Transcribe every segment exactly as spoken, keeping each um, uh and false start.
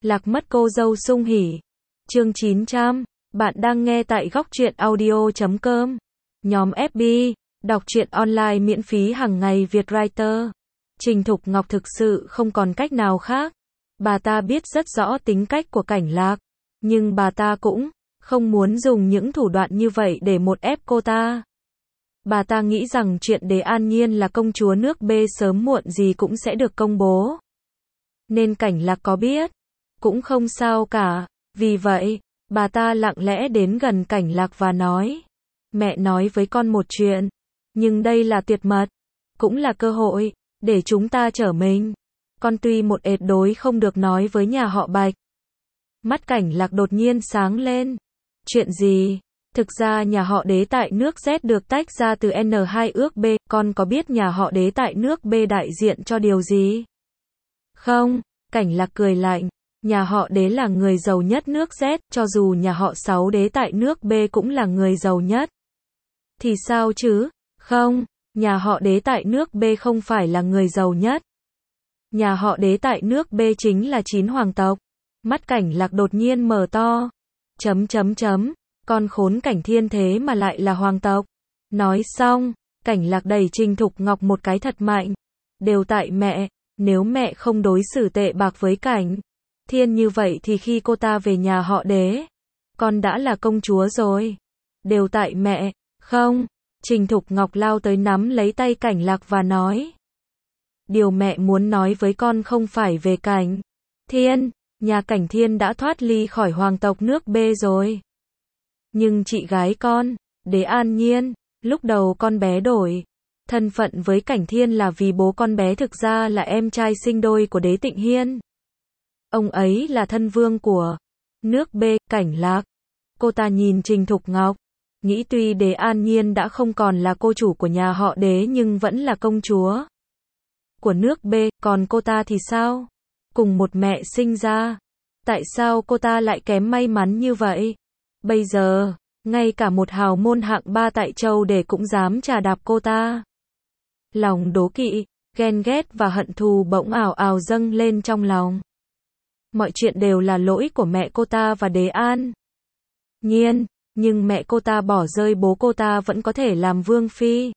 Lạc mất cô dâu sung hỉ. Chương chín trăm. Bạn đang nghe tại góc truyện audio chấm com. Nhóm ép bê, đọc truyện online miễn phí hàng ngày Việt Writer. Trình Thục Ngọc thực sự không còn cách nào khác. Bà ta biết rất rõ tính cách của Cảnh Lạc, nhưng bà ta cũng không muốn dùng những thủ đoạn như vậy để một ép cô ta. Bà ta nghĩ rằng chuyện Đế An Nhiên là công chúa nước B sớm muộn gì cũng sẽ được công bố. Nên Cảnh Lạc có biết cũng không sao cả. Vì vậy, bà ta lặng lẽ đến gần Cảnh Lạc và nói: Mẹ nói với con một chuyện, nhưng đây là tuyệt mật, cũng là cơ hội để chúng ta trở mình. Con tuy một ệt đối không được nói với nhà họ Bạch. Mắt Cảnh Lạc đột nhiên sáng lên. Chuyện gì? Thực ra nhà họ Đế tại nước Z được tách ra từ N hai ước B, con có biết nhà họ Đế tại nước B đại diện cho điều gì? Không, Cảnh Lạc cười lạnh. Nhà họ Đế là người giàu nhất nước Z, cho dù nhà họ Sáu Đế tại nước B cũng là người giàu nhất. Thì sao chứ? Không, nhà họ Đế tại nước B không phải là người giàu nhất. Nhà họ Đế tại nước B chính là chín hoàng tộc. Mắt Cảnh Lạc đột nhiên mở to. Chấm chấm chấm, con khốn Cảnh Thiên thế mà lại là hoàng tộc. Nói xong, Cảnh Lạc đẩy Trình Thục Ngọc một cái thật mạnh. Đều tại mẹ, nếu mẹ không đối xử tệ bạc với Cảnh Thiên như vậy thì khi cô ta về nhà họ Đế, con đã là công chúa rồi. Đều tại mẹ. Không, Trình Thục Ngọc lao tới nắm lấy tay Cảnh Lạc và nói: Điều mẹ muốn nói với con không phải về Cảnh Thiên, nhà Cảnh Thiên đã thoát ly khỏi hoàng tộc nước B rồi. Nhưng chị gái con, Đế An Nhiên, lúc đầu con bé đổi thân phận với Cảnh Thiên là vì bố con bé thực ra là em trai sinh đôi của Đế Tịnh Hiên. Ông ấy là thân vương của nước B, Cảnh Lạc. Cô ta nhìn Trình Thục Ngọc, nghĩ tuy Đế An Nhiên đã không còn là cô chủ của nhà họ Đế nhưng vẫn là công chúa của nước B, còn cô ta thì sao? Cùng một mẹ sinh ra, tại sao cô ta lại kém may mắn như vậy? Bây giờ, ngay cả một hào môn hạng ba tại Châu Đề cũng dám trà đạp cô ta. Lòng đố kỵ, ghen ghét và hận thù bỗng ào ào dâng lên trong lòng. Mọi chuyện đều là lỗi của mẹ cô ta và Đế An Nhiên, nhưng mẹ cô ta bỏ rơi bố cô ta vẫn có thể làm vương phi.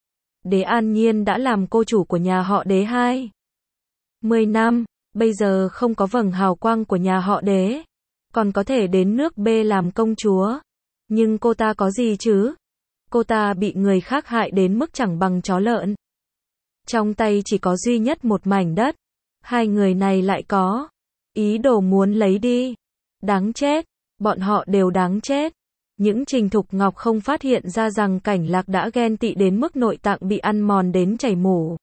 Đế An Nhiên đã làm cô chủ của nhà họ Đế hai mươi năm, bây giờ không có vầng hào quang của nhà họ Đế, còn có thể đến nước B làm công chúa. Nhưng cô ta có gì chứ? Cô ta bị người khác hại đến mức chẳng bằng chó lợn. Trong tay chỉ có duy nhất một mảnh đất. Hai người này lại có ý đồ muốn lấy đi. Đáng chết, bọn họ đều đáng chết. Những Trình Thục Ngọc không phát hiện ra rằng Cảnh Lạc đã ghen tị đến mức nội tạng bị ăn mòn đến chảy mủ.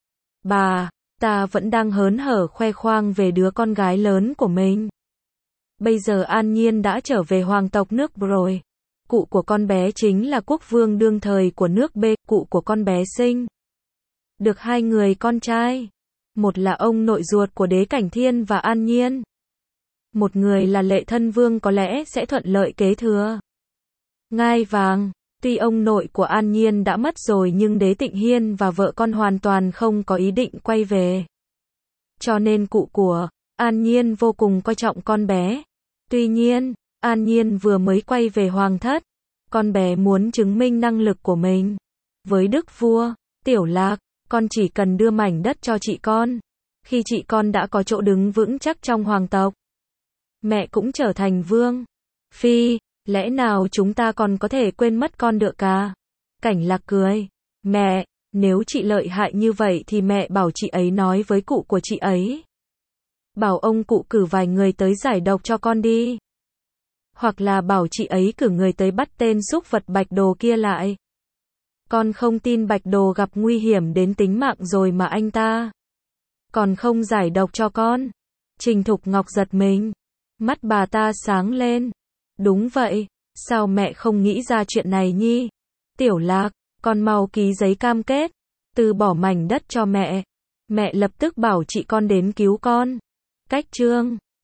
Bà, ta vẫn đang hớn hở khoe khoang về đứa con gái lớn của mình. Bây giờ An Nhiên đã trở về hoàng tộc nước B rồi. Cụ của con bé chính là quốc vương đương thời của nước B, cụ của con bé sinh được hai người con trai. Một là ông nội ruột của Đế Cảnh Thiên và An Nhiên. Một người là Lệ Thân Vương có lẽ sẽ thuận lợi kế thừa ngai vàng. Tuy ông nội của An Nhiên đã mất rồi nhưng Đế Tịnh Hiên và vợ con hoàn toàn không có ý định quay về. Cho nên cụ của An Nhiên vô cùng coi trọng con bé. Tuy nhiên, An Nhiên vừa mới quay về hoàng thất. Con bé muốn chứng minh năng lực của mình. Với đức vua, Tiểu Lạc, con chỉ cần đưa mảnh đất cho chị con. Khi chị con đã có chỗ đứng vững chắc trong hoàng tộc, mẹ cũng trở thành vương phi, lẽ nào chúng ta còn có thể quên mất con được à? Cảnh Lạc cười. Mẹ, nếu chị lợi hại như vậy thì mẹ bảo chị ấy nói với cụ của chị ấy. Bảo ông cụ cử vài người tới giải độc cho con đi. Hoặc là bảo chị ấy cử người tới bắt tên súc vật Bạch Đồ kia lại. Con không tin Bạch Đồ gặp nguy hiểm đến tính mạng rồi mà anh ta còn không giải độc cho con. Trình Thục Ngọc giật mình. Mắt bà ta sáng lên. Đúng vậy, sao mẹ không nghĩ ra chuyện này nhi? Tiểu Lạc, con mau ký giấy cam kết, từ bỏ mảnh đất cho mẹ. Mẹ lập tức bảo chị con đến cứu con. Cách chương